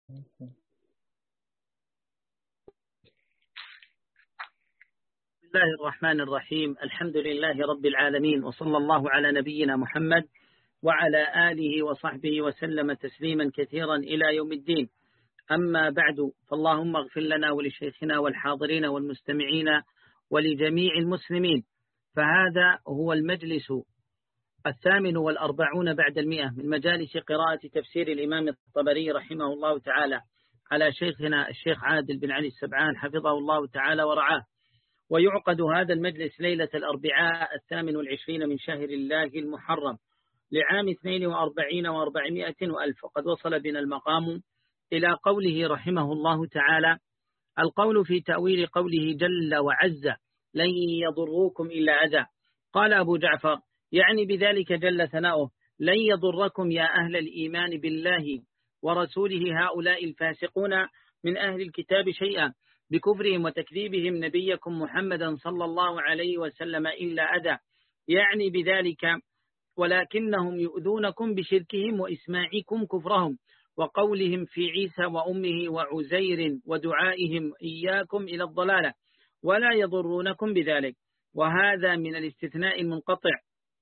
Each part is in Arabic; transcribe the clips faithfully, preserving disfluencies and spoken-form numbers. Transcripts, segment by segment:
بسم الله الرحمن الرحيم. الحمد لله رب العالمين، وصلى الله على نبينا محمد وعلى آله وصحبه وسلم تسليما كثيرا إلى يوم الدين. أما بعد، فاللهم اغفر لنا ولشيخنا والحاضرين والمستمعين ولجميع المسلمين. فهذا هو المجلس الثامن والأربعون بعد المئة من مجالس قراءة تفسير الإمام الطبري رحمه الله تعالى على شيخنا الشيخ عادل بن علي السبعان حفظه الله تعالى ورعاه. ويعقد هذا المجلس ليلة الأربعاء الثامن والعشرين من شهر الله المحرم لعام اثنين وأربعين وأربعمائة وألف. وقد وصل بنا المقام إلى قوله رحمه الله تعالى: القول في تأويل قوله جل وعز لن يضروكم إلا أذى. قال أبو جعفر: يعني بذلك جل ثناؤه لن يضركم يا أهل الإيمان بالله ورسوله هؤلاء الفاسقون من أهل الكتاب شيئا بكفرهم وتكذيبهم نبيكم محمدا صلى الله عليه وسلم إلا أذى. يعني بذلك ولكنهم يؤذونكم بشركهم وإسماعكم كفرهم وقولهم في عيسى وأمه وعزير ودعائهم إياكم إلى الضلالة، ولا يضرونكم بذلك. وهذا من الاستثناء المنقطع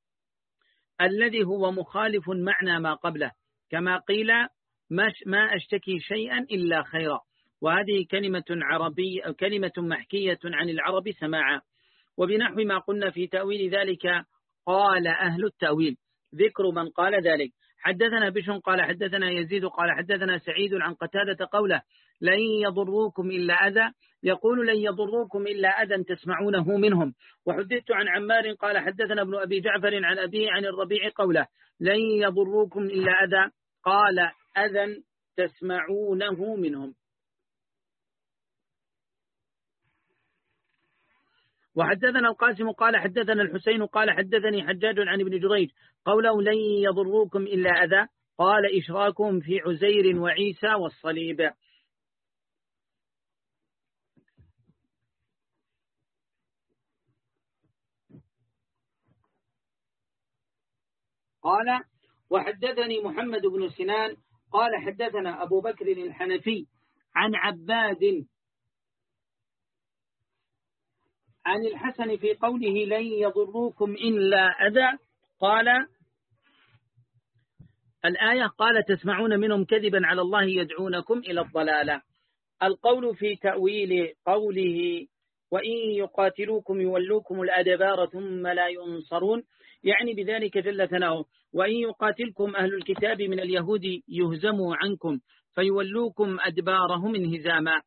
الذي هو مخالف معنى ما قبله، كما قيل ما أشتكي شيئا إلا خيرا. وهذه كلمة عربية كلمة محكية عن العرب سماعا. وبنحو ما قلنا في تأويل ذلك قال أهل التأويل ذكر من قال ذلك. حدثنا بشر قال حدثنا يزيد قال حدثنا سعيد عن قتادة قوله لن يضروكم إلا أذى، يقول لن يضروكم إلا أذى تسمعونه منهم. وحدثت عن عمار قال حدثنا ابن أبي جعفر عن أبيه عن الربيع قوله لن يضروكم إلا أذى، قال أذى تسمعونه منهم. وحدثنا القاسم قال حدثنا الحسين قال حدثني حجاج عن ابن جريج قوله لن يضروكم إلا أذى، قال إشراكهم في عزير وعيسى والصليب. قال وحدثني محمد بن سنان قال حدثنا أبو بكر الحنفي عن عباد عن الحسن في قوله لن يضروكم إلا أذى، قال الآية قال تسمعون منهم كذبا على الله يدعونكم إلى الضلالة. القول في تأويل قوله وإن يقاتلوكم يولوكم الأدبار ثم لا ينصرون، يعني بذلك جل ثناؤه وإن يقاتلكم أهل الكتاب من اليهود يهزموا عنكم فيولوكم أدبارهم انهزاما.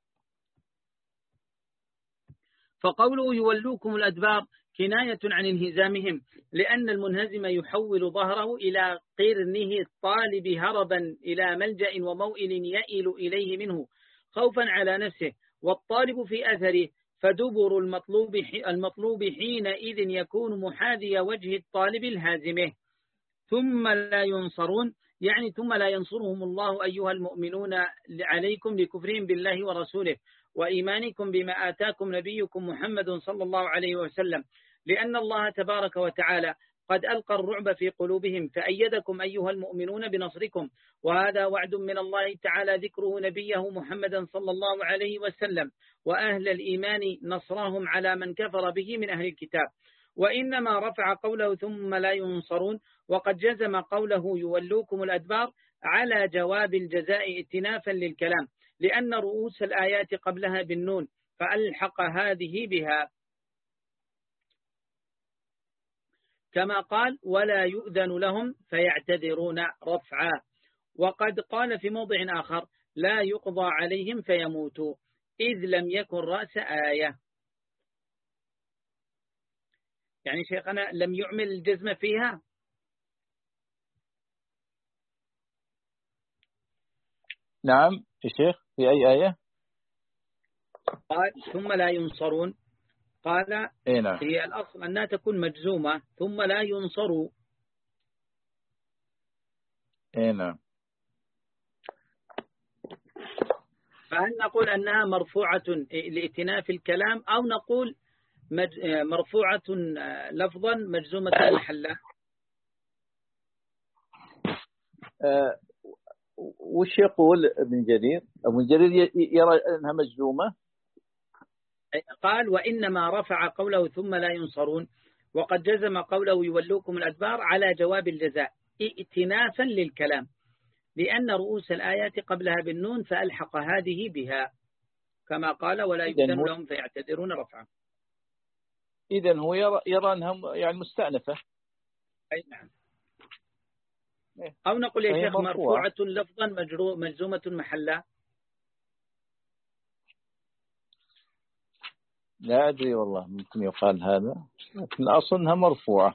فقوله يولوكم الأدبار كناية عن انهزامهم، لأن المنهزم يحول ظهره إلى قرنه الطالب هربا إلى ملجأ وموئل يئل إليه منه خوفا على نفسه، والطالب في أثره، فدبر المطلوب المطلوب حينئذ يكون محاذي وجه الطالب الهازمه. ثم لا ينصرون، يعني ثم لا ينصرهم الله أيها المؤمنون عليكم بكفرهم بالله ورسوله وإيمانكم بما آتاكم نبيكم محمد صلى الله عليه وسلم، لأن الله تبارك وتعالى قد ألقى الرعب في قلوبهم فأيدكم أيها المؤمنون بنصركم. وهذا وعد من الله تعالى ذكره نبيه محمدا صلى الله عليه وسلم وأهل الإيمان نصرهم على من كفر به من أهل الكتاب. وإنما رفع قوله ثم لا ينصرون وقد جزم قوله يولوكم الأدبار على جواب الجزاء اتنافا للكلام، لأن رؤوس الآيات قبلها بالنون فألحق هذه بها، كما قال ولا يؤذن لهم فيعتذرون رفعا. وقد قال في موضع آخر لا يقضى عليهم فيموتوا إذ لم يكن رأس آية. يعني شيخنا لم يعمل الجزم فيها. نعم يا شيخ، في أي آية؟ قال ثم لا ينصرون، قال إيه نعم. هي الأصل أنها تكون مجزومة ثم لا ينصروا. إيه نعم. فهل نقول أنها مرفوعة لإتناف الكلام أو نقول مرفوعة لفظا مجزومة محلا؟ أه وش يقول ابن جرير؟ ابن جرير يرى أنها مجزومة. قال وإنما رفع قوله ثم لا ينصرون، وقد جزم قوله يولوكم الأدبار على جواب الجزاء ائتنافا للكلام، لأن رؤوس الآيات قبلها بالنون فألحق هذه بها، كما قال ولا يؤذن لهم فيعتذرون رفعا. إذن هو يرى, يرى أنها يعني مستأنفة. أي نعم. أو نقول يا شيخ مرفوعة. مرفوعة لفظا مجزومة محلا. لا أدري والله، ممكن يقال هذا، لكن أصلها مرفوعة.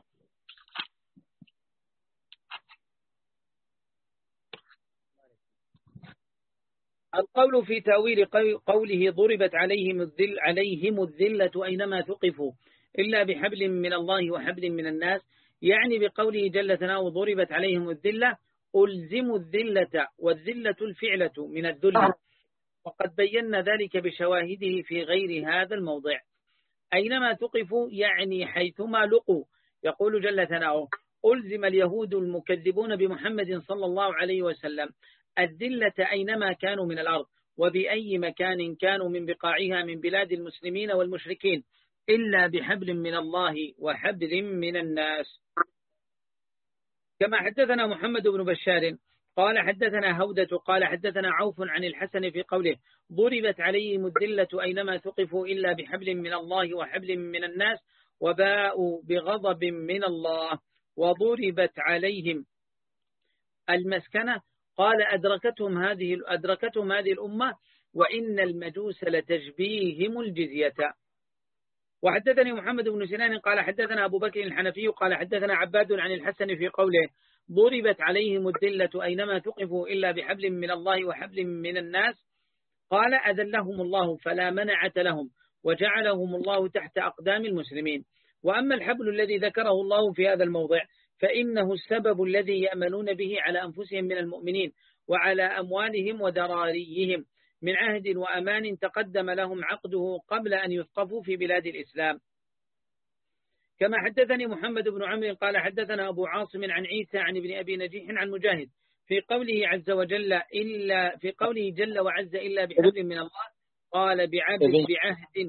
القول في تأويل قوله ضربت عليهم الذل عليهم الذلة أينما ثقفوا إلا بحبل من الله وحبل من الناس، يعني بقوله جل ثناؤه ضربت عليهم الذلة ألزموا الذلة، والذلة الفعلة من الذل، وقد بينا ذلك بشواهده في غير هذا الموضع. أينما ثقفوا يعني حيثما لقوا، يقول جل ثناؤه ألزم اليهود المكذبون بمحمد صلى الله عليه وسلم الذلة أينما كانوا من الأرض، وبأي مكان كانوا من بقاعها من بلاد المسلمين والمشركين، إلا بحبل من الله وحبل من الناس. كما حدثنا محمد بن بشار قال حدثنا هودة قال حدثنا عوف عن الحسن في قوله ضربت عليهم الذلة أينما ثقفوا إلا بحبل من الله وحبل من الناس، وباءوا بغضب من الله، وضربت عليهم المسكنة قال أدركتهم هذه أدركتهم هذه الأمة وإن المجوس لتجبيهم الجزية. وحدثني محمد بن سنان قال حدثنا أبو بكر الحنفي قال حدثنا عباد عن الحسن في قوله ضربت عليهم الذلة أينما ثقفوا إلا بحبل من الله وحبل من الناس، قال أذلهم الله فلا منعة لهم وجعلهم الله تحت أقدام المسلمين. وأما الحبل الذي ذكره الله في هذا الموضع فإنه السبب الذي يأمنون به على أنفسهم من المؤمنين وعلى أموالهم ودراريهم من عهد وأمان تقدم لهم عقده قبل أن يثقفوا في بلاد الإسلام. كما حدثني محمد بن عمرو قال حدثنا أبو عاصم عن عيسى عن ابن أبي نجيح عن مجاهد في قوله عز وجل إلا في قوله جل وعز إلا بحبل من الله قال بعبد بعهد.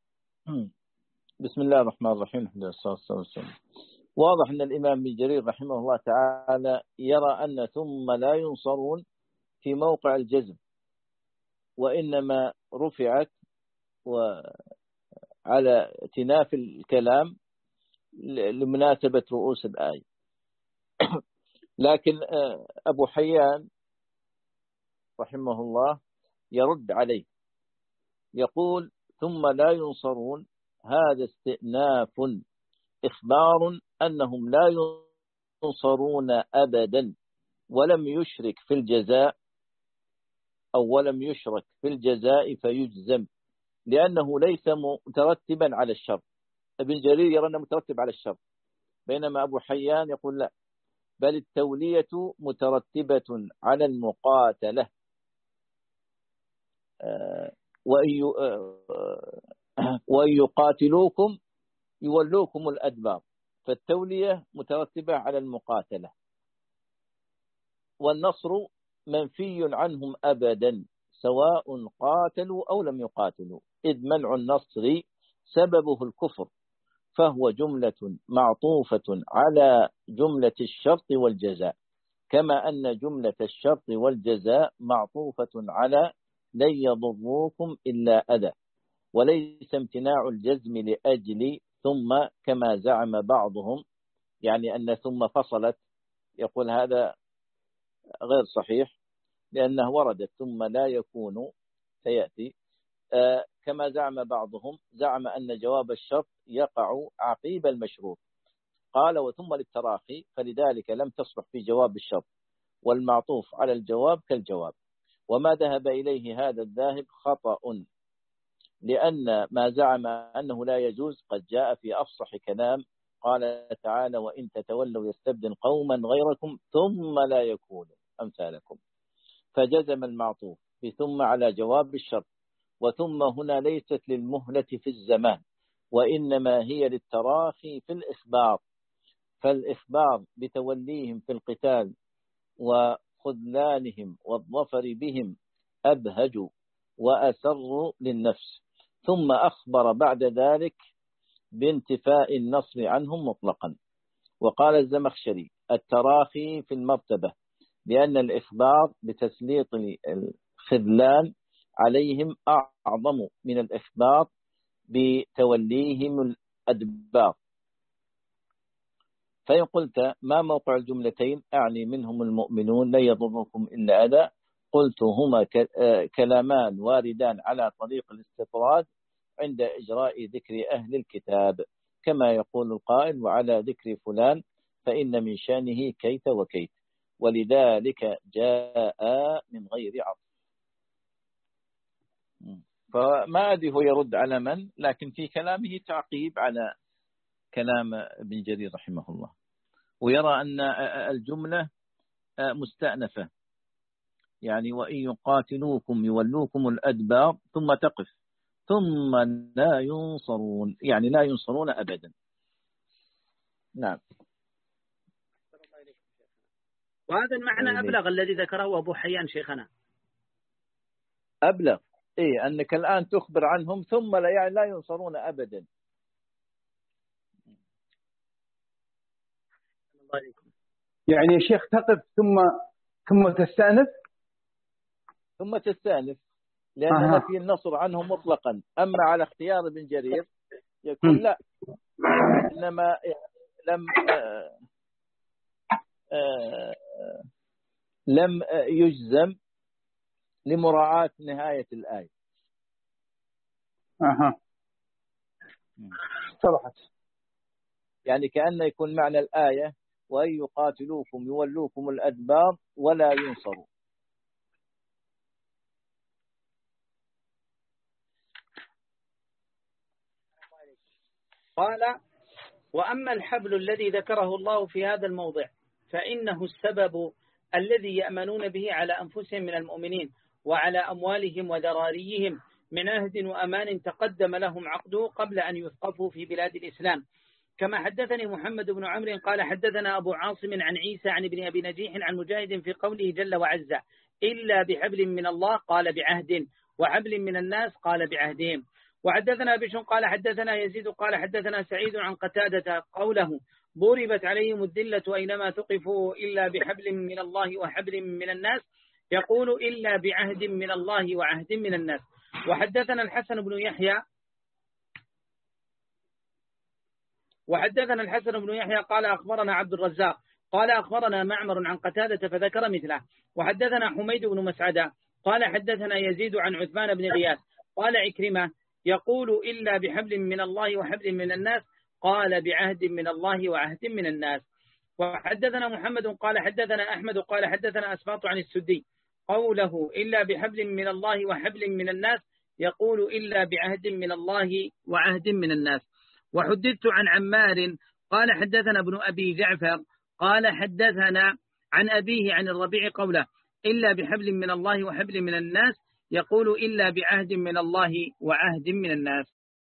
بسم الله الرحمن الرحيم الحمد لله والصلاة والسلام. واضح أن الإمام ابن جرير رحمه الله تعالى يرى أن ثم لا ينصرون في موقع الجزم، وإنما رفعت وعلى اتناف الكلام لمناسبة رؤوس الآية. لكن أبو حيان رحمه الله يرد عليه يقول ثم لا ينصرون هذا استئناف إخبار أنهم لا ينصرون أبدا، ولم يشرك في الجزاء أو ولم يشرك في الجزاء فيجزم، لأنه ليس مترتبا على الشر. ابن جرير يرى أنه مترتب على الشر، بينما أبو حيان يقول لا، بل التولية مترتبة على المقاتلة، وإن يقاتلوكم يولوكم الأدبار، فالتولية مترتبة على المقاتلة، والنصر منفي عنهم أبدا سواء قاتلوا أو لم يقاتلوا، إذ منع النصر سببه الكفر، فهو جملة معطوفة على جملة الشرط والجزاء، كما أن جملة الشرط والجزاء معطوفة على لن يضروكم إلا أذى، وليس امتناع الجزم لأجل ثم كما زعم بعضهم، يعني أن ثم فصلت، يقول هذا غير صحيح لأنه وردت ثم لا يكون سيأتي، آه كما زعم بعضهم، زعم أن جواب الشرط يقع عقيب المشروط، قال وثم للتراخي، فلذلك لم تصلح في جواب الشرط، والمعطوف على الجواب كالجواب. وما ذهب إليه هذا الذاهب خطأ، لأن ما زعم أنه لا يجوز قد جاء في أفصح كلام، قال تعالى وإن تتولوا يستبدل قوما غيركم ثم لا يكونوا أمثالكم، فجزم المعطوف بثم على جواب الشرط، وثم هنا ليست للمهلة في الزمان، وإنما هي للتراخي في الإخبار، فالإخبار بتوليهم في القتال خذلانهم والظفر بهم أبهج وأسر للنفس، ثم أخبر بعد ذلك بانتفاء النصر عنهم مطلقا. وقال الزمخشري: التراخي في المرتبة، لأن الإخبار بتسليط الخذلان عليهم أعظم من الإخبار بتوليهم الأدبار. فإن قلت: ما موقع الجملتين؟ أعني منهم المؤمنون لا يضركم إلا أذى، قلت: هما كلامان واردان على طريق الاستطراد عند إجراء ذكر أهل الكتاب، كما يقول القائل: وعلى ذكر فلان فإن من شانه كيت وكيت، ولذلك جاء من غير عطف. فما أدري هو يرد على من، لكن في كلامه تعقيب على كلام ابن جرير رحمه الله، ويرى أن الجملة مستأنفة، يعني وإن يقاتلوكم يولوكم الأدبار ثم تقف ثم لا ينصرون، يعني لا ينصرون أبدا. نعم. وهذا المعنى أبلغ الذي ذكره أبو حيان شيخنا. أبلغ إيه، أنك الآن تخبر عنهم ثم لا يعني لا ينصرون أبدا. يعني يا شيخ تقف ثم ثم تستأنف ثم تستأنف لأن أه. نفي النصر عنهم مطلقا. أما على اختيار ابن جرير يكون لا، إنما لم آآ آآ لم يجزم لمراعاة نهاية الآية. أها صرحت، يعني كأنه يكون معنى الآية: وأن يقاتلوكم يولوكم الأدبار ولا ينصروا. قال: وأما الحبل الذي ذكره الله في هذا الموضع فإنه السبب الذي يأمنون به على أنفسهم من المؤمنين وعلى أموالهم وذراريهم من عهد وأمان تقدم لهم عقده قبل أن يثقفوا في بلاد الإسلام. كما حدثني محمد بن عمرو قال حدثنا أبو عاصم عن عيسى عن ابن أبي نجيح عن مجاهد في قوله جل وعز: إلا بحبل من الله قال بعهد، وحبل من الناس قال بعهدهم. وحدثنا بشر قال حدثنا يزيد قال حدثنا سعيد عن قتادة قوله: ضربت عليهم الذلة أينما ثقفوا إلا بحبل من الله وحبل من الناس، يقول: إلا بعهد من الله وعهد من الناس. وحدثنا الحسن بن يحيى وحدثنا الحسن بن يحيى قال أخبرنا عبد الرزاق قال أخبرنا معمر عن قتادة فذكر مثله. وحدثنا حميد بن مسعدة قال حدثنا يزيد عن عثمان بن غياث قال عكرمة: يقول: إلا بحبل من الله وحبل من الناس قال بعهد من الله وعهد من الناس. وحدثنا محمد قال حدثنا أحمد قال حدثنا أسباط عن السدي قوله: إلا بحبل من الله وحبل من الناس، يقول: إلا بعهد من الله وعهد من الناس. وحدثت عن عمار قال حدثنا ابن أبي جعفر قال حدثنا عن أبيه عن الربيع قوله: إلا بحبل من الله وحبل من الناس، يقول: إلا بعهد من الله وعهد من الناس.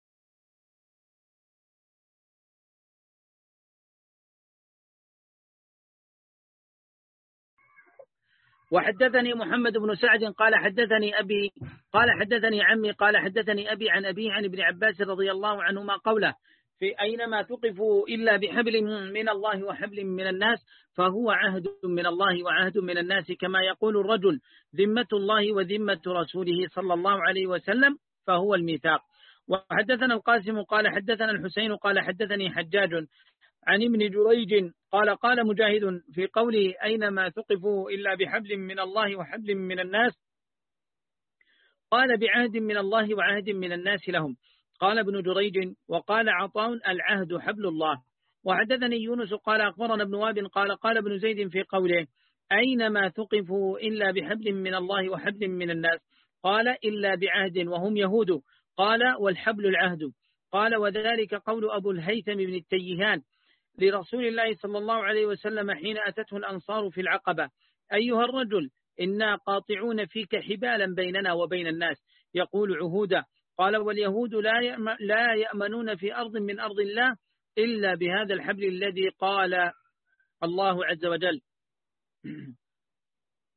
وحدثني محمد بن سعد قال حدثني أبي قال حدثني عمي قال حدثني أبي عن أبيه عن ابن عباس رضي الله عنهما قوله: في أينما تقفوا إلا بحبل من الله وحبل من الناس فهو عهد من الله وعهد من الناس، كما يقول الرجل: ذمة الله وذمة رسوله صلى الله عليه وسلم، فهو الميثاق. وحدثنا القاسم قال حدثنا الحسين قال حدثني حجاج عن ابن جريج قال قال مجاهد في قوله: أينما ثقفوا إلا بحبل من الله وحبل من الناس، قال بعهد من الله وعهد من الناس لهم. قال ابن جريج: وقال عطاء: العهد حبل الله. وحدثني يونس قال أخبرنا ابن وهب قال قال ابن زيد في قوله: أينما ثقفوا إلا بحبل من الله وحبل من الناس، قال: إلا بعهد وهم يهود، قال: والحبل العهد. قال: وذلك قول أبو الهيثم بن التيهان لرسول الله صلى الله عليه وسلم حين أتته الأنصار في العقبة: أيها الرجل، إنا قاطعون فيك حبالا بيننا وبين الناس، يقول: عهودا. قال: واليهود لا يأمنون في أرض من أرض الله إلا بهذا الحبل الذي قال الله عز وجل.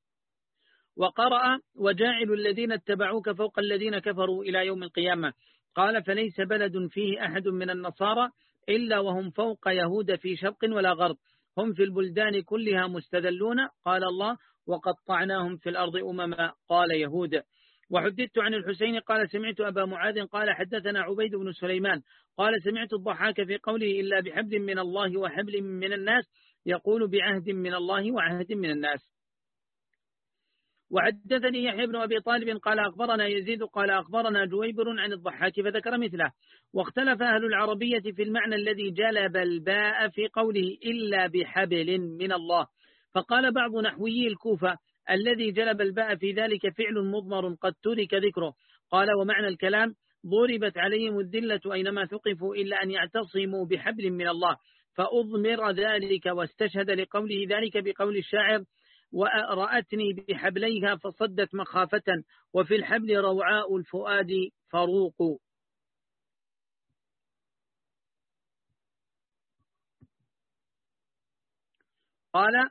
وقرأ وجاعل الذين اتبعوك فوق الذين كفروا إلى يوم القيامة. قال فليس بلد فيه أحد من النصارى إلا وهم فوق يهود في شرق ولا غرب، هم في البلدان كلها مستذلون. قال الله وقطعناهم في الأرض أمما. قال يهود. وحدثت عن الحسين قال سمعت أبا معاذ قال حدثنا عبيد بن سليمان قال سمعت الضحاك في قوله إلا بحبل من الله وحبل من الناس يقول بعهد من الله وعهد من الناس. وحدثني يحيى بن أبي طالب قال أخبرنا يزيد قال أخبرنا جويبر عن الضحاك فذكر مثله. واختلف أهل العربية في المعنى الذي جلب الباء في قوله إلا بحبل من الله، فقال بعض نحويي الكوفة الذي جلب الباء في ذلك فعل مضمر قد ترك ذكره. قال ومعنى الكلام ضربت عليهم الذلة أينما ثقفوا إلا أن يعتصموا بحبل من الله، فأضمر ذلك واستشهد لقوله ذلك بقول الشاعر ورأتني بحبليها فصدت مخافة وفي الحبل روعاء الفؤاد فروق. قال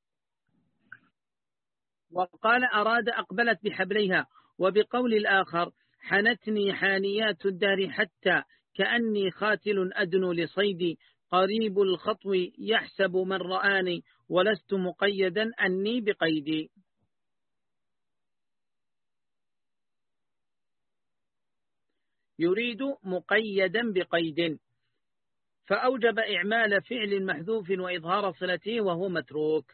وقال أراد أقبلت بحبليها. وبقول الآخر حنتني حانيات الدار حتى كأني خاتل أدنو لصيدي قريب الخطو يحسب من رآني ولست مقيدا أني بقيدي. يريد مقيدا بقيد، فأوجب إعمال فعل محذوف وإظهار صلته وهو متروك.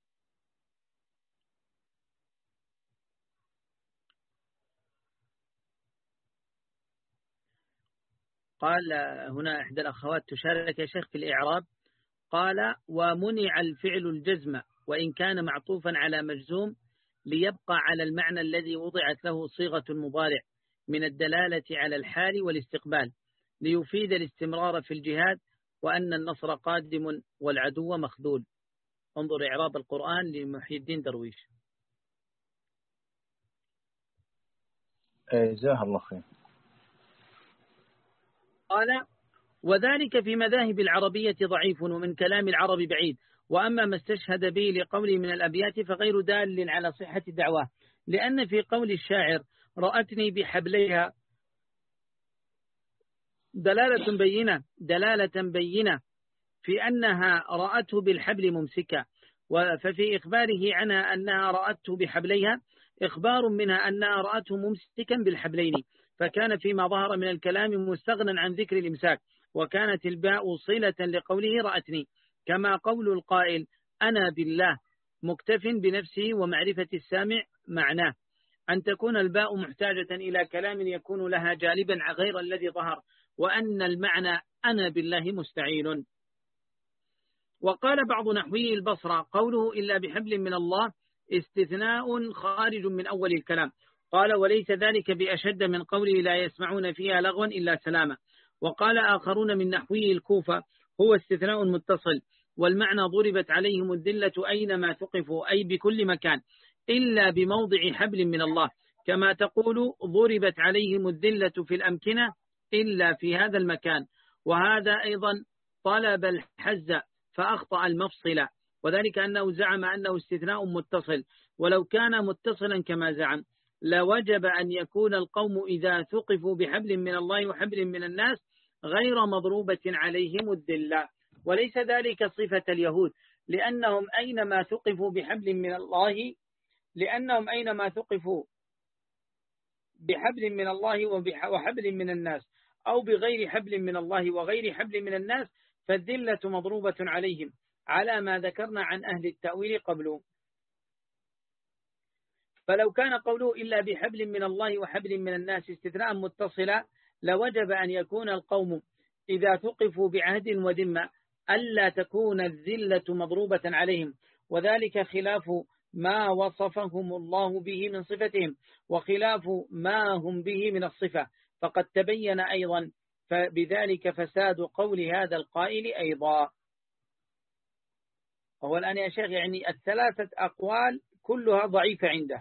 قال هنا إحدى الأخوات تشارك يا شيخ في الإعراب، قال ومنع الفعل الجزم وإن كان معطوفا على مجزوم ليبقى على المعنى الذي وضعت له صيغة المضارع من الدلالة على الحال والاستقبال ليفيد الاستمرار في الجهاد وأن النصر قادم والعدو مخذول. انظر إعراب القرآن لمحي الدين درويش. جزاه الله خير. قال وذلك في مذاهب العربية ضعيف ومن كلام العرب بعيد، وأما ما استشهد به لقوله من الأبيات فغير دال على صحة الدعوة، لأن في قول الشاعر رأتني بحبليها دلالة بينة دلالة بينة في أنها رأته بالحبل ممسكة، ففي إخباره عنها أنها رأته بحبليها إخبار منها أنها رأته ممسكا بالحبلين، فكان فيما ظهر من الكلام مستغنى عن ذكر الإمساك، وكانت الباء صلة لقوله رأتني، كما قول القائل أنا بالله مكتف بنفسه ومعرفة السامع معناه، أن تكون الباء محتاجة إلى كلام يكون لها جالبا غير الذي ظهر، وأن المعنى أنا بالله مستعين. وقال بعض نحوي البصرة قوله إلا بحبل من الله استثناء خارج من أول الكلام، قال وليس ذلك بأشد من قوله لا يسمعون فيها لغوا إلا سلاما. وقال آخرون من نحوي الكوفة هو استثناء متصل، والمعنى ضربت عليهم الذلة أينما ثقفوا أي بكل مكان إلا بموضع حبل من الله، كما تقول ضربت عليهم الذلة في الأمكنة إلا في هذا المكان. وهذا أيضا طلب الحز فأخطأ المفصل، وذلك أنه زعم أنه استثناء متصل، ولو كان متصلا كما زعم لوجب أن يكون القوم إذا ثقفوا بحبل من الله وحبل من الناس غير مضروبة عليهم الذلة، وليس ذلك صفة اليهود، لأنهم أينما ثقفوا بحبل من الله لأنهم أينما ثقفوا بحبل من الله وحبل من الناس أو بغير حبل من الله وغير حبل من الناس فالذلة مضروبة عليهم على ما ذكرنا عن أهل التأويل قبله. فلو كان قوله إلا بحبل من الله وحبل من الناس استثناء متصلا لوجب أن يكون القوم إذا ثقفوا بعهد وذمة ألا تكون الذلة مضروبة عليهم، وذلك خلاف ما وصفهم الله به من صفتهم وخلاف ما هم به من الصفة، فقد تبين أيضا فبذلك فساد قول هذا القائل أيضا. وهو الآن يا شيخ يعني الثلاثة أقوال كلها ضعيفة عنده.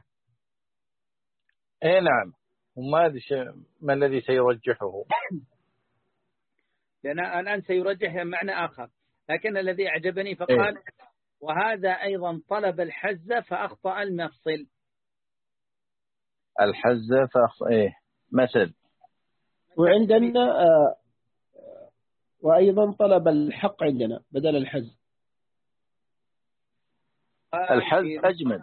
اي نعم، وما ما الذي سيرجحه؟ لأن الآن سيرجح معنى آخر، لكن الذي أعجبني فقال إيه؟ وهذا أيضا طلب الحز فأخطأ المفصل. الحزة فأخ... إيه مثل. وعندنا آه وأيضا طلب الحق عندنا بدل الحز. الحز أجمل.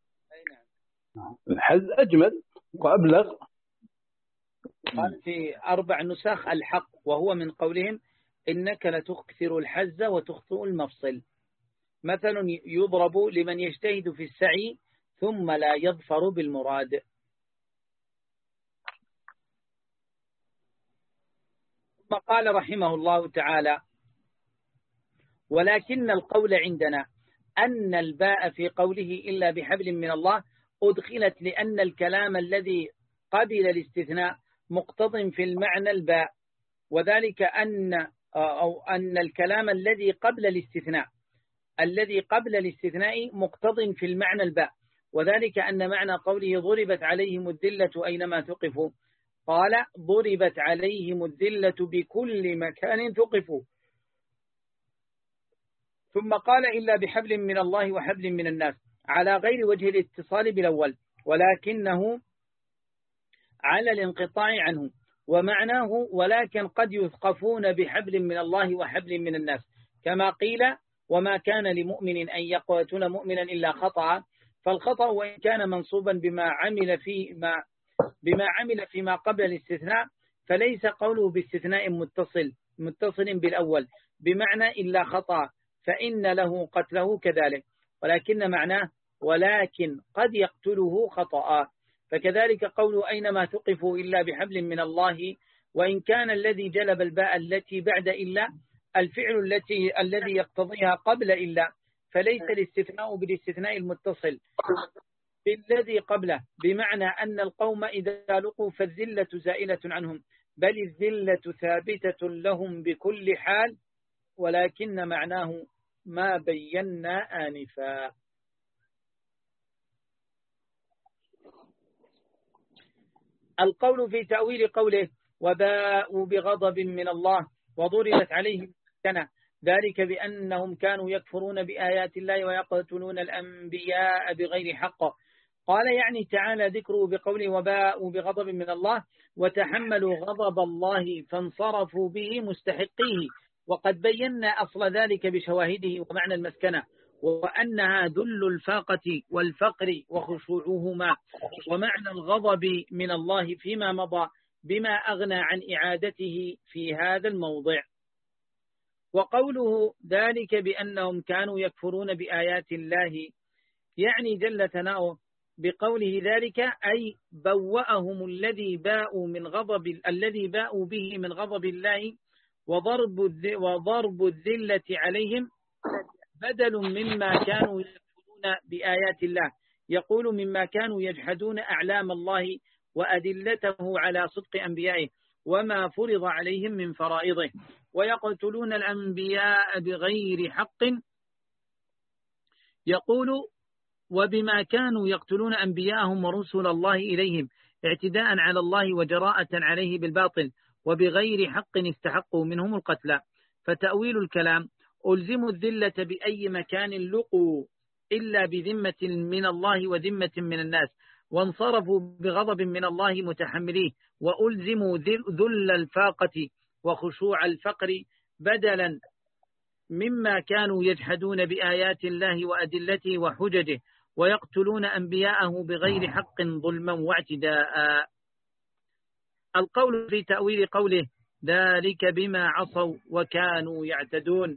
الحز أجمل وأبلغ. قال في أربع نسخ الحق، وهو من قولهم إنك لتكثر الحز وتخطئ المفصل. مثل يضرب لمن يجتهد في السعي ثم لا يظفر بالمراد. ثم قال رحمه الله تعالى: ولكن القول عندنا أن الباء في قوله إلا بحبل من الله أدخلت لأن الكلام الذي قبل الاستثناء مقتض في المعنى الباء، وذلك أن أو أن الكلام الذي قبل الاستثناء الذي قبل الاستثناء مقتض في المعنى الباء، وذلك أن معنى قوله ضربت عليهم الذلة أينما ثقفوا، قال ضربت عليهم الذلة بكل مكان ثقفوا، ثم قال إلا بحبل من الله وحبل من الناس على غير وجه الاتصال بالأول، ولكنه على الانقطاع عنه، ومعناه ولكن قد يثقفون بحبل من الله وحبل من الناس، كما قيل وما كان لمؤمن أن يقتل مؤمنا إلا خطأ، فالخطأ وإن كان منصوبا بما عمل في ما بما عمل فيما قبل الاستثناء فليس قوله باستثناء متصل متصل بالأول بمعنى إلا خطأ، فإن له قتله كذلك، ولكن معناه ولكن قد يقتله خطأ. فكذلك قوله أينما ثقفوا إلا بحبل من الله، وإن كان الذي جلب الباء التي بعد إلا الفعل التي الذي يقتضيها قبل إلا، فليس الاستثناء بالاستثناء المتصل بالذي قبله، بمعنى أن القوم إذا لقوا فالذلة زائلة عنهم، بل الذلة ثابتة لهم بكل حال، ولكن معناه ما بينا آنفا. القول في تأويل قوله وباءوا بغضب من الله وضربت عليهم السنة، ذلك بأنهم كانوا يكفرون بآيات الله ويقتلون الأنبياء بغير حق. قال يعني تعالى ذكره بقوله وباءوا بغضب من الله وتحملوا غضب الله فانصرفوا به مستحقيه، وقد بينا أصل ذلك بشواهده ومعنى المسكنة، وأنها ذل الفاقة والفقر وخشوعهما، ومعنى الغضب من الله فيما مضى بما أغنى عن إعادته في هذا الموضع. وقوله ذلك بأنهم كانوا يكفرون بآيات الله يعني جل ثناؤه بقوله ذلك أي بوأهم الذي باءوا من غضب الذي باءوا به من غضب الله وضرب وضرب الذلة عليهم بدل مما كانوا يكفرون بآيات الله، يقول مما كانوا يجحدون أعلام الله وأدلته على صدق أنبيائه وما فرض عليهم من فرائضه، ويقتلون الأنبياء بغير حق، يقول وبما كانوا يقتلون أنبياءهم ورسل الله إليهم اعتداء على الله وجراءة عليه بالباطل وبغير حق استحقوا منهم القتل. فتأويل الكلام ألزموا الذلة بأي مكان لقوا إلا بذمة من الله وذمة من الناس، وانصرفوا بغضب من الله متحمليه، وألزموا ذل الفاقة وخشوع الفقر بدلا مما كانوا يجحدون بآيات الله وأدلته وحججه ويقتلون أنبياءه بغير حق ظلما واعتداء. القول في تأويل قوله ذلك بما عصوا وكانوا يعتدون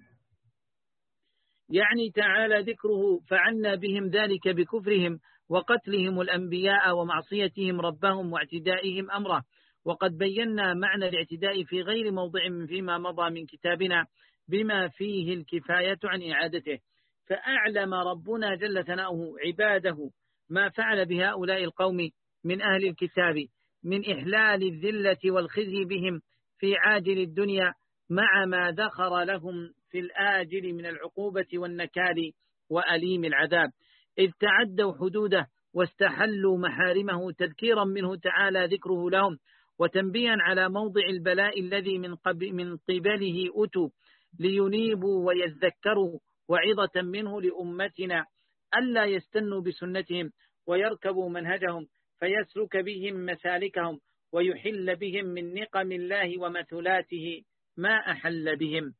يعني تعالى ذكره فعنا بهم ذلك بكفرهم وقتلهم الأنبياء ومعصيتهم ربهم واعتدائهم أمره، وقد بينا معنى الاعتداء في غير موضع فيما مضى من كتابنا بما فيه الكفاية عن إعادته. فأعلم ربنا جل ثناؤه عباده ما فعل بهؤلاء القوم من أهل الكتاب من إحلال الذلة والخزي بهم في عاجل الدنيا مع ما ذخر لهم في الآجل من العقوبة والنكال وأليم العذاب، إذ تعدوا حدوده واستحلوا محارمه تذكيرا منه تعالى ذكره لهم وتنبيا على موضع البلاء الذي من, من قبله أتوا لينيبوا ويذكروا، وعظة منه لأمتنا ألا يستنوا بسنتهم ويركبوا منهجهم، فيسلك بهم مسالكهم ويحل بهم من نقم الله ومثلاته ما أحل بهم.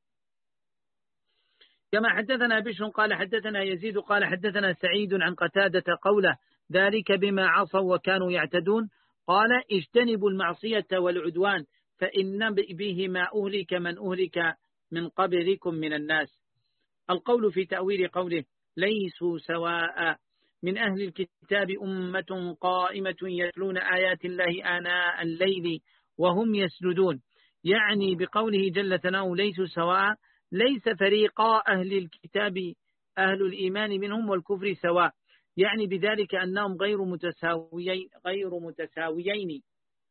كما حدثنا بشر قال حدثنا يزيد قال حدثنا سعيد عن قتادة قوله ذلك بما عصوا وكانوا يعتدون قال اجتنبوا المعصية والعدوان فإن بهما أهلك من أهلك من قبلكم من الناس. القول في تأويل قوله ليسوا سواء من أهل الكتاب أمة قائمة يتلون آيات الله آناء الليل وهم يسجدون، يعني بقوله جل ثناؤه ليسوا سواء ليس فريقا أهل الكتاب أهل الإيمان منهم والكفر سواء، يعني بذلك أنهم غير متساويين غير متساويين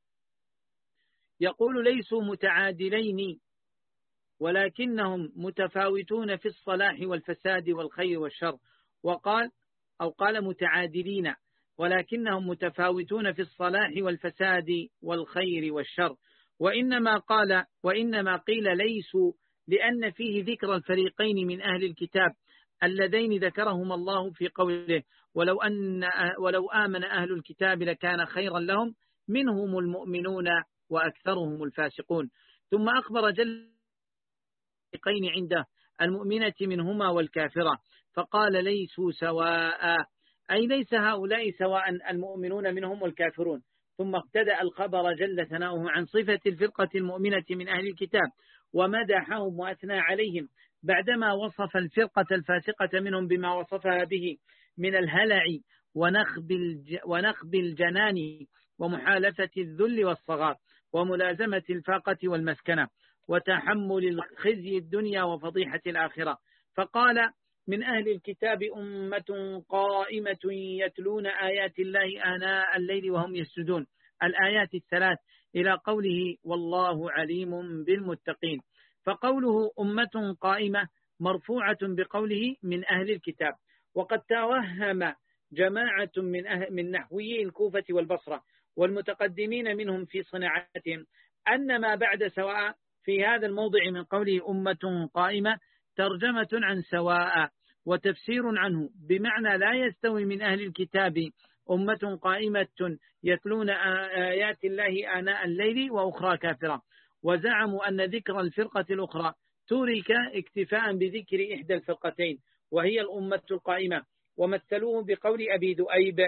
يقول ليسوا متعادلين ولكنهم متفاوتون في الصلاح والفساد والخير والشر، وقال أو قال متعادلين ولكنهم متفاوتون في الصلاح والفساد والخير والشر. وإنما قال وإنما قيل ليسوا لأن فيه ذكر الفريقين من أهل الكتاب اللذين ذكرهما الله في قوله ولو أن ولو آمن أهل الكتاب لكان خيرا لهم منهم المؤمنون وأكثرهم الفاسقون. ثم أخبر جل الفريقين عنده المؤمنة منهما والكافرة فقال ليسوا سواء أي ليس هؤلاء سواء المؤمنون منهم والكافرون. ثم ابتدأ الخبر جل ثناؤه عن صفة الفرقة المؤمنة من أهل الكتاب ومدحهم وأثنى عليهم بعدما وصف الفرقة الفاسقة منهم بما وصفها به من الهلع ونخب, الج ونخب الجنان ومحالفة الذل والصغار وملازمة الفاقة والمسكنة وتحمل الخزي الدنيا وفضيحة الآخرة. فقال من أهل الكتاب أمة قائمة يتلون آيات الله آناء الليل وهم يسجدون، الآيات الثلاث إلى قوله والله عليم بالمتقين. فقوله أمة قائمة مرفوعة بقوله من أهل الكتاب. وقد توهم جماعة من, أهل من نحوي الكوفة والبصرة والمتقدمين منهم في صناعتهم أن ما بعد سواء في هذا الموضع من قوله أمة قائمة ترجمة عن سواء وتفسير عنه بمعنى لا يستوي من أهل الكتاب أمة قائمة يتلون آيات الله آناء الليل وأخرى كافرة. وزعموا أن ذكر الفرقة الأخرى ترك اكتفاء بذكر إحدى الفرقتين وهي الأمة القائمة، ومثلوه بقول أبي ذؤيب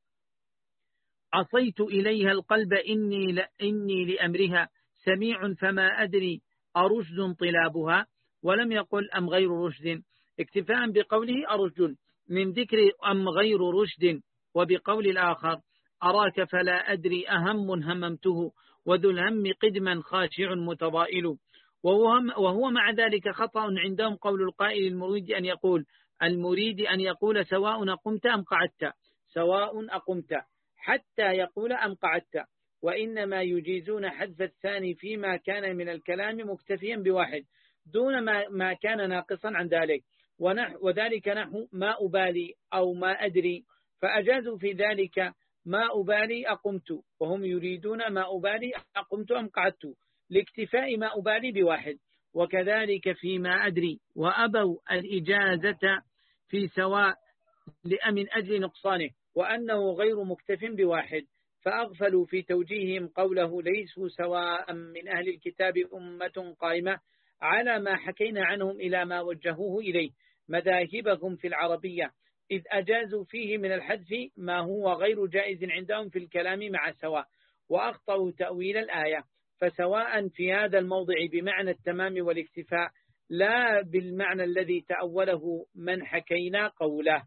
عصيت إليها القلب إني, ل... إني لأمرها سميع فما أدري أرشد طلابها، ولم يقل أم غير رشد اكتفاء بقوله أرشد من ذكر أم غير رشد. وبقول الآخر أراك فلا أدري أهم هممته وذو الهم قدما خاشع متضائل. وهو مع ذلك خطأ عندهم قول القائل المريد أن يقول المريد أن يقول سواء أقمت أم قعدت سواء أقمت حتى يقول أم قعدت، وإنما يجيزون حذف الثاني فيما كان من الكلام مكتفيا بواحد دون ما, ما كان ناقصا عن ذلك، وذلك نحو ما أبالي أو ما أدري، فأجازوا في ذلك ما أبالي أقمت وهم يريدون ما أبالي أقمت أم قعدت لاكتفاء ما أبالي بواحد. وكذلك فيما أدري وأبوا الإجازة في سواء من أجل نقصانه وأنه غير مكتف بواحد، فأغفلوا في توجيههم قوله ليسوا سواء من أهل الكتاب أمة قائمة على ما حكينا عنهم إلى ما وجهوه إليه مذاهبهم في العربية، إذ أجازوا فيه من الحذف ما هو غير جائز عندهم في الكلام مع سواء، وأخطأوا تأويل الآية. فسواء في هذا الموضع بمعنى التمام والاكتفاء لا بالمعنى الذي تأوله من حكينا قوله.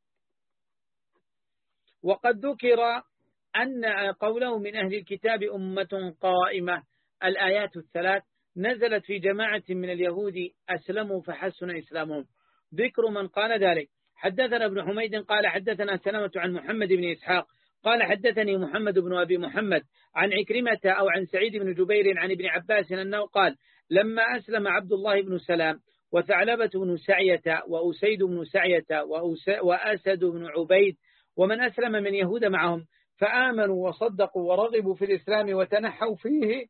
وقد ذكر أن قوله من أهل الكتاب أمة قائمة الآيات الثلاث نزلت في جماعة من اليهود أسلموا فحسن إسلامهم. ذكر من قال ذلك حدثنا ابن حميد قال حدثنا سلمة عن محمد بن إسحاق قال حدثني محمد بن أبي محمد عن عكرمة أو عن سعيد بن جبير عن ابن عباس أنه قال لما أسلم عبد الله بن سلام وثعلبة بن سعية وأسيد بن سعية وأسد بن عبيد ومن أسلم من يهود معهم فآمنوا وصدقوا ورغبوا في الإسلام وتنحوا فيه،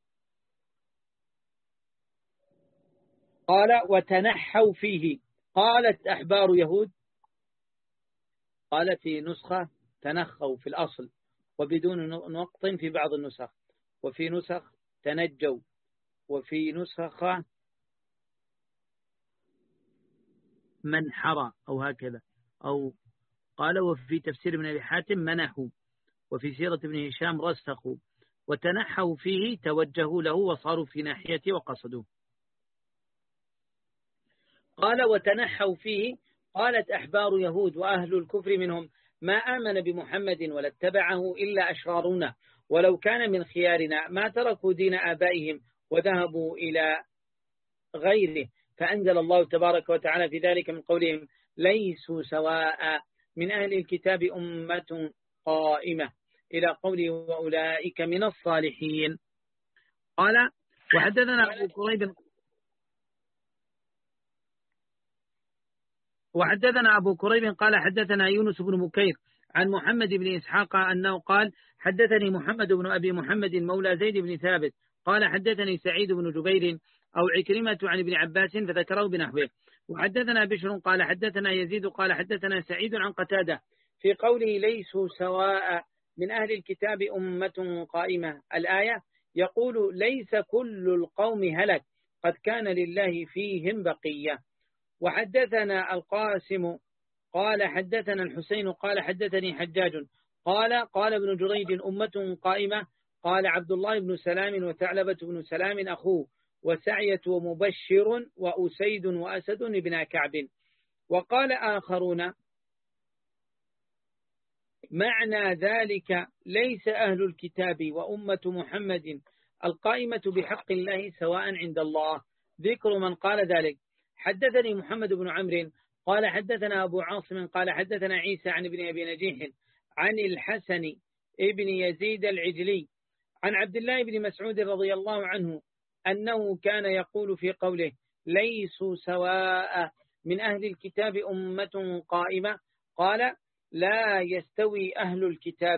قال وتنحوا فيه قالت أحبار يهود، قال في نسخة تنخوا في الأصل وبدون نقط في بعض النسخ، وفي نسخ تنجوا، وفي نسخة منحرى أو هكذا، أو قال وفي تفسير ابن أبي حاتم منحوا، وفي سيرة ابن هشام رسخوا، وتنحوا فيه توجهوا له وصاروا في ناحيته وقصدوه. قال وتنحوا فيه قالت أحبار يهود وأهل الكفر منهم ما آمن بمحمد ولا اتبعه إلا أشرارنا، ولو كان من خيارنا ما تركوا دين آبائهم وذهبوا إلى غيره. فأنزل الله تبارك وتعالى في ذلك من قولهم ليسوا سواء من أهل الكتاب أمة قائمة إلى قوله وأولئك من الصالحين. قال وحدثنا أبو كريب وحدثنا أبو كريب قال حدثنا يونس بن بكير عن محمد بن إسحاق أنه قال حدثني محمد بن أبي محمد مولى زيد بن ثابت قال حدثني سعيد بن جبير أو عكرمة عن ابن عباس فذكره بنحوه. وحدثنا بشر قال حدثنا يزيد قال حدثنا سعيد عن قتادة في قوله ليسوا سواء من أهل الكتاب أمة قائمة الآية، يقول ليس كل القوم هلك قد كان لله فيهم بقية. وحدثنا القاسم قال حدثنا الحسين قال حدثني حجاج قال قال ابن جريج أمة قائمة قال عبد الله بن سلام وثعلبة بن سلام أخوه وسعية ومبشر وأسيد وأسد بن كعب. وقال آخرون معنى ذلك ليس أهل الكتاب وأمة محمد القائمة بحق الله سواء عند الله. ذكر من قال ذلك حدثني محمد بن عمرو قال حدثنا أبو عاصم قال حدثنا عيسى عن ابن أبي نجيح عن الحسن ابن يزيد العجلي عن عبد الله بن مسعود رضي الله عنه أنه كان يقول في قوله ليسوا سواء من أهل الكتاب أمة قائمة قال لا يستوي أهل الكتاب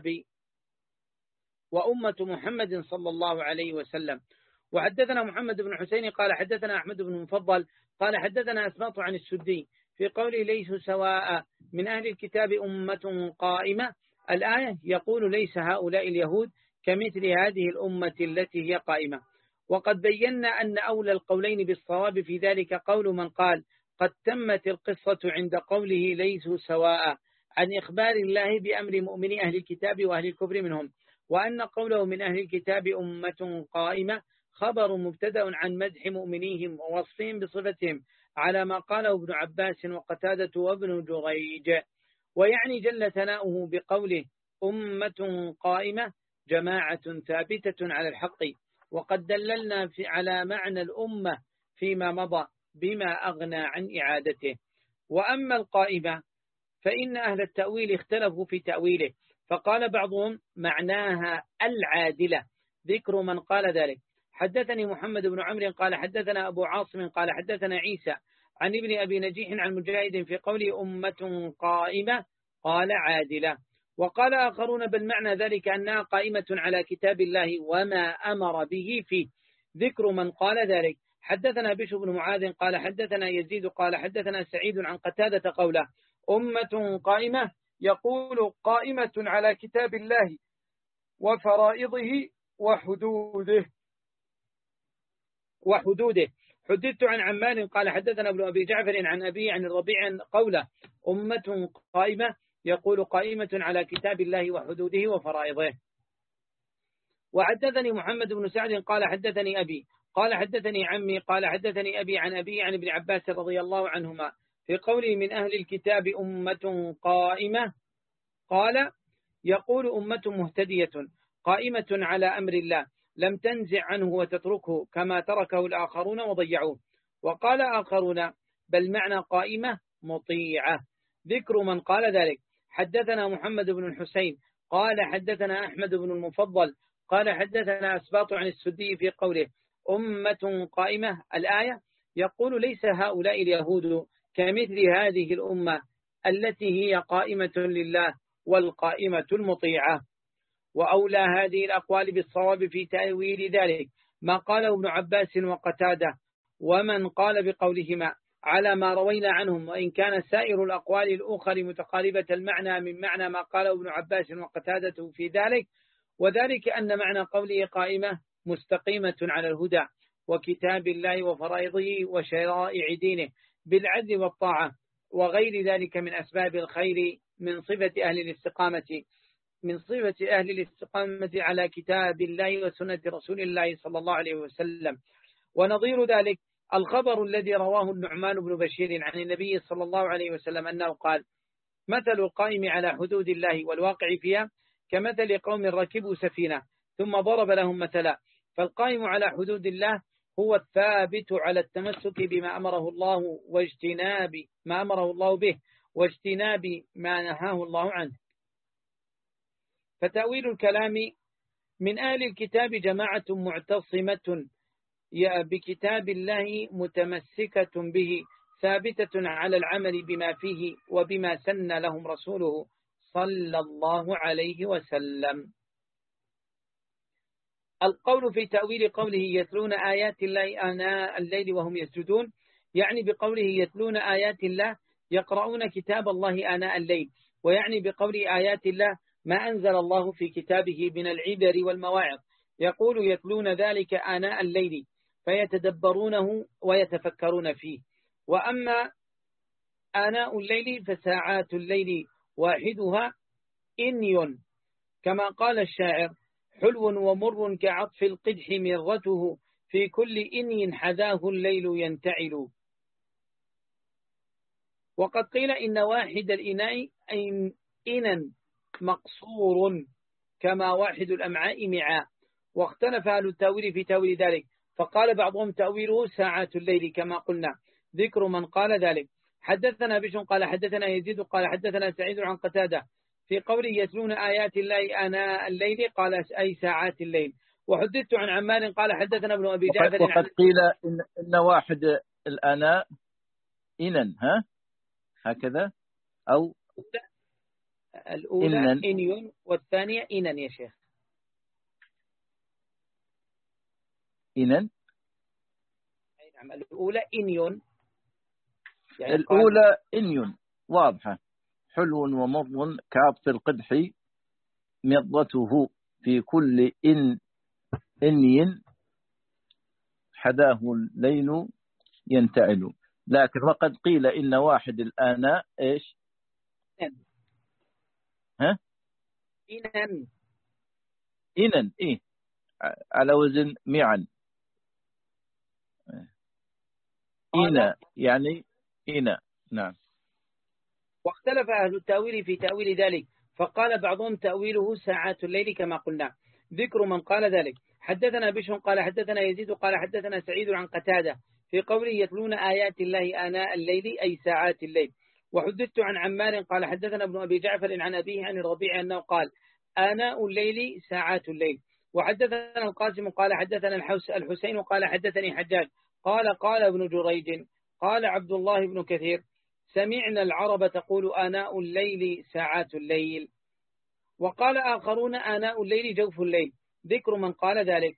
وأمة محمد صلى الله عليه وسلم. وحدثنا محمد بن حسين قال حدثنا أحمد بن مفضل قال حدثنا أسباط عن السدي في قوله ليسوا سواء من أهل الكتاب أمة قائمة الآية، يقول ليس هؤلاء اليهود كمثل هذه الأمة التي هي قائمة. وقد بينا أن أولى القولين بالصواب في ذلك قول من قال قد تمت القصة عند قوله ليسوا سواء عن إخبار الله بأمر مؤمني أهل الكتاب وأهل الكفر منهم، وأن قوله من أهل الكتاب أمة قائمة خبر مبتدأ عن مدح مؤمنيهم ووصفهم بصفتهم على ما قاله ابن عباس وقتادة وابن جريج. ويعني جل ثناؤه بقوله أمة قائمة جماعة ثابتة على الحق. وقد دللنا في على معنى الأمة فيما مضى بما أغنى عن إعادته. وأما القائمة فإن أهل التأويل اختلفوا في تأويله، فقال بعضهم معناها العادلة. ذكر من قال ذلك حدثني محمد بن عمرو قال حدثنا أبو عاصم قال حدثنا عيسى عن ابن أبي نجيح عن مجاهد في قوله أمة قائمة قال عادلة. وقال آخرون بل معنى ذلك أنها قائمة على كتاب الله وما أمر به فيه. ذكر من قال ذلك حدثنا بشر بن معاذ قال حدثنا يزيد قال حدثنا سعيد عن قتادة قوله أمة قائمة يقول قائمة على كتاب الله وفرائضه وحدوده وحدوده. حدثت عن عمار قال حدثنا ابن أبي جعفر عن أبي عن الربيع قوله أمة قائمة يقول قائمة على كتاب الله وحدوده وفرائضه. وحدثني محمد بن سعد قال حدثني أبي قال حدثني عمي قال حدثني أبي عن أبي عن ابن عباس رضي الله عنهما في قوله من أهل الكتاب أمة قائمة قال يقول أمة مهتدية قائمة على أمر الله لم تنزع عنه وتتركه كما تركه الآخرون وضيعوه. وقال آخرون بل معنى قائمة مطيعة. ذكر من قال ذلك حدثنا محمد بن الحسين قال حدثنا أحمد بن المفضل قال حدثنا أسباط عن السدي في قوله أمة قائمة الآية، يقول ليس هؤلاء اليهود كمثل هذه الأمة التي هي قائمة لله والقائمة المطيعة. وأولى هذه الأقوال بالصواب في تأويل ذلك ما قاله ابن عباس وقتادة ومن قال بقولهما على ما روينا عنهم، وإن كان سائر الأقوال الأخرى متقاربة المعنى من معنى ما قاله ابن عباس وقتادة في ذلك، وذلك أن معنى قوله قائمة مستقيمة على الهدى وكتاب الله وفرائضه وشرائع دينه بالعدل والطاعة وغير ذلك من أسباب الخير من صفة أهل الاستقامة من صفة أهل الاستقامة على كتاب الله وسنة رسول الله صلى الله عليه وسلم. ونظير ذلك الخبر الذي رواه النعمان بن بشير عن النبي صلى الله عليه وسلم أنه قال: مثل القائم على حدود الله والواقع فيها كمثل قوم ركبوا سفينة ثم ضرب لهم مثلا. فالقائم على حدود الله هو الثابت على التمسك بما أمره الله واجتناب ما أمره الله به واجتناب ما نهاه الله عنه. فتأويل الكلام من أهل الكتاب جماعة معتصمة بكتاب الله متمسكة به ثابتة على العمل بما فيه وبما سن لهم رسوله صلى الله عليه وسلم. القول في تأويل قوله يتلون آيات الله آناء الليل وهم يسجدون، يعني بقوله يتلون آيات الله يقرؤون كتاب الله آناء الليل، ويعني بقول آيات الله ما أنزل الله في كتابه من العبر والمواعظ، يقول يتلون ذلك آناء الليل فيتدبرونه ويتفكرون فيه. وأما آناء الليل فساعات الليل واحدها إني، كما قال الشاعر: حلو ومر كعطف القدح مرته في كل إني حذاه الليل ينتعل. وقد قيل إن واحد الإناء إنا مقصور كما واحد الأمعاء معاء، واختلف أهل التأويل في تأويل ذلك، فقال بعضهم تأويله ساعات الليل كما قلنا، ذكر من قال ذلك. حدثنا بشر قال حدثنا يزيد قال حدثنا سعيد عن قتادة في قوله يتلون آيات الله آناء الليل قال أي ساعات الليل. وحدثت عن عمار قال حدثنا ابن أبي جعفر وقد, وقد قيل إن, إن واحد الآناء إنن ها هكذا أو الأولى إنن. إنيون والثانية إنن يا شيخ. إنن نعم الأولى إنيون يعني الأولى إنيون واضحة. حلو ومر كعطف القدح مضته في كل إن إني حداه الليل ينتعل. لكن وقد قيل إن واحد الآناء إيش إن. ها إنن إنن إيه على وزن معا إنا يعني إنا نعم. واختلف أهل التأويل في تأويل ذلك، فقال بعضهم تأويله ساعات الليل كما قلنا، ذكر من قال ذلك. حدثنا بشر قال حدثنا يزيد قال حدثنا سعيد عن قتادة في قوله يتلون آيات الله آناء الليل أي ساعات الليل. وحدثت عن عمار قال حدثنا ابن أبي جعفر عن أبيه عن الربيع أنه قال آناء الليل ساعات الليل. وحدثنا القاسم قال حدثنا الحسين قال حدثني حجاج قال قال ابن جريج قال عبد الله بن كثير سمعنا العرب تقول آناء الليل ساعات الليل. وقال آخرون آناء الليل جوف الليل، ذكر من قال ذلك.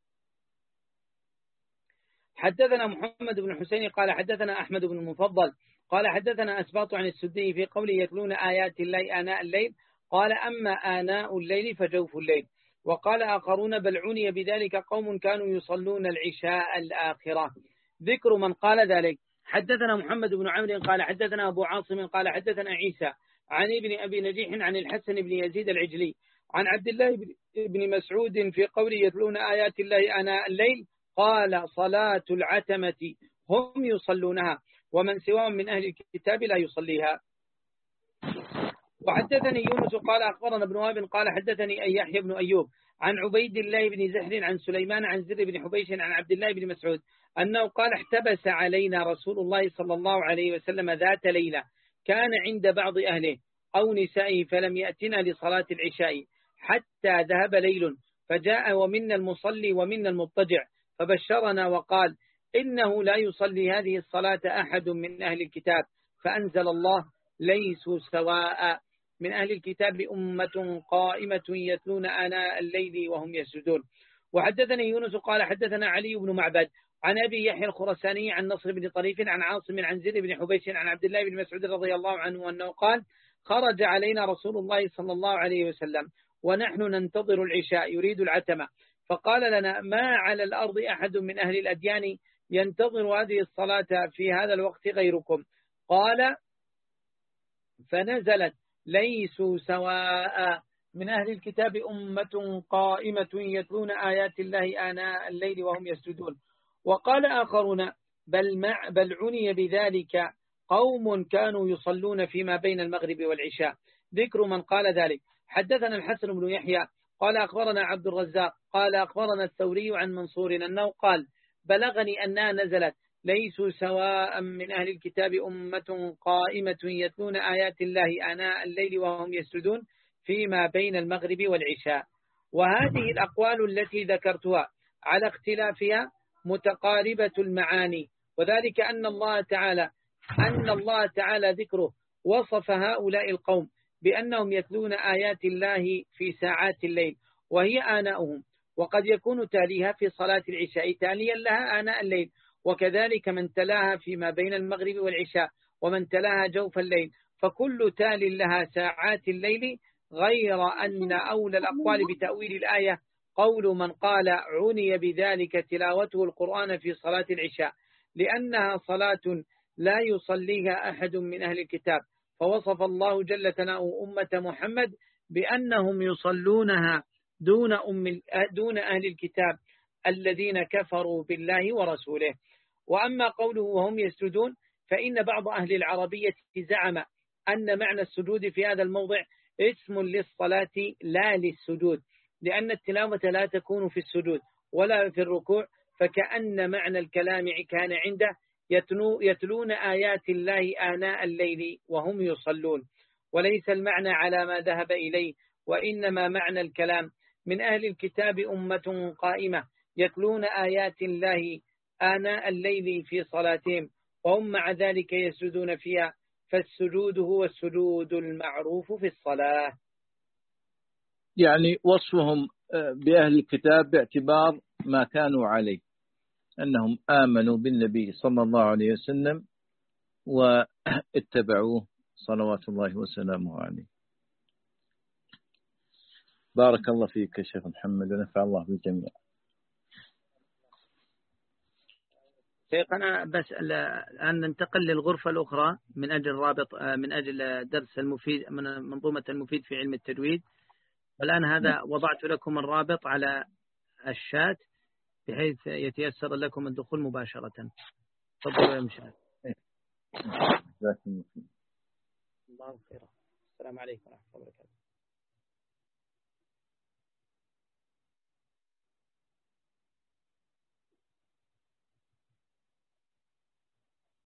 حدثنا محمد بن حسين قال حدثنا أحمد بن المفضل قال حدثنا أسباط عن السدي في قوله يتلون آيات الله آناء الليل قال أما آناء الليل فجوف الليل. وقال آخرون بل عني بذلك قوم كانوا يصلون العشاء الآخرة، ذكر من قال ذلك. حدثنا محمد بن عمرو قال حدثنا أبو عاصم قال حدثنا عيسى عن ابن أبي نجيح عن الحسن بن يزيد العجلي عن عبد الله بن مسعود في قوله يتلون آيات الله آناء الليل قال صلاة العتمة هم يصلونها ومن سواهم من أهل الكتاب لا يصليها. وحدثني يونس قال أخبرنا ابن وهب قال حدثني أي يحيى بن أيوب عن عبيد الله بن زهر عن سليمان عن زر بن حبيش عن عبد الله بن مسعود أنه قال احتبس علينا رسول الله صلى الله عليه وسلم ذات ليلة كان عند بعض أهله أو نسائه فلم يأتنا لصلاة العشاء حتى ذهب ليل فجاء ومنا المصلي ومنا المضطجع فبشرنا وقال إنه لا يصلي هذه الصلاة أحد من أهل الكتاب، فأنزل الله ليسوا سواء من أهل الكتاب أمة قائمة يتلون آناء الليل وهم يسجدون. وحدثني يونس قال حدثنا علي بن معبد عن أبي يحيى الخرساني عن نصر بن طريف عن عاصم عن زيد بن حبيش عن عبد الله بن مسعود رضي الله عنه أنه قال خرج علينا رسول الله صلى الله عليه وسلم ونحن ننتظر العشاء يريد العتمة، فقال لنا ما على الأرض أحد من أهل الأديان ينتظر هذه الصلاة في هذا الوقت غيركم. قال فنزلت ليسوا سواء من أهل الكتاب أمة قائمة يتلون آيات الله آناء الليل وهم يسجدون. وقال آخرون بل, مع بل عني بذلك قوم كانوا يصلون فيما بين المغرب والعشاء. ذكر من قال ذلك. حدثنا الحسن بن يحيى قال أخبرنا عبد الرزاق قال أخبرنا الثوري عن منصور أنه قال بلغني أنها نزلت ليسوا سواء من أهل الكتاب أمة قائمة يتلون آيات الله آناء الليل وهم يسجدون فيما بين المغرب والعشاء. وهذه الأقوال التي ذكرتها على اختلافها متقاربة المعاني، وذلك أن الله تعالى أن الله تعالى ذكره وصف هؤلاء القوم بأنهم يتلون آيات الله في ساعات الليل وهي آناؤهم، وقد يكون تاليها في صلاة العشاء تاليا لها آناء الليل، وكذلك من تلاها فيما بين المغرب والعشاء ومن تلاها جوف الليل، فكل تال لها ساعات الليل، غير أن أولى الأقوال بتأويل الآية قول من قال عني بذلك تلاوته القرآن في صلاة العشاء، لأنها صلاة لا يصليها أحد من أهل الكتاب، فوصف الله جل ثناؤه أمة محمد بأنهم يصلونها دون, أم دون أهل الكتاب الذين كفروا بالله ورسوله. وأما قوله وهم يسجدون فإن بعض أهل العربية زعم أن معنى السجود في هذا الموضع اسم للصلاة لا للسجود، لأن التلاوة لا تكون في السجود ولا في الركوع، فكأن معنى الكلام كان عنده يتلون آيات الله آناء الليل وهم يصلون، وليس المعنى على ما ذهب إليه، وإنما معنى الكلام من أهل الكتاب أمة قائمة يتلون آيات الله آناء الليل في صلاتهم وهم مع ذلك يسجدون فيها، فالسجود هو السجود المعروف في الصلاة. يعني وصفهم بأهل الكتاب باعتبار ما كانوا عليه، أنهم آمنوا بالنبي صلى الله عليه وسلم واتبعوه صلوات الله وسلامه عليه. بارك الله فيك يا شيخ محمد ونفع الله بالجميع. شيخنا بس الآن ننتقل للغرفة الأخرى من أجل رابط من أجل درس المفيد من منظومة المفيد في علم التجويد، والآن هذا وضعت لكم الرابط على الشات بحيث يتيسر لكم الدخول مباشرة. تفضلوا يا مشاهد. الله خير. السلام عليكم ورحمة الله وبركاته.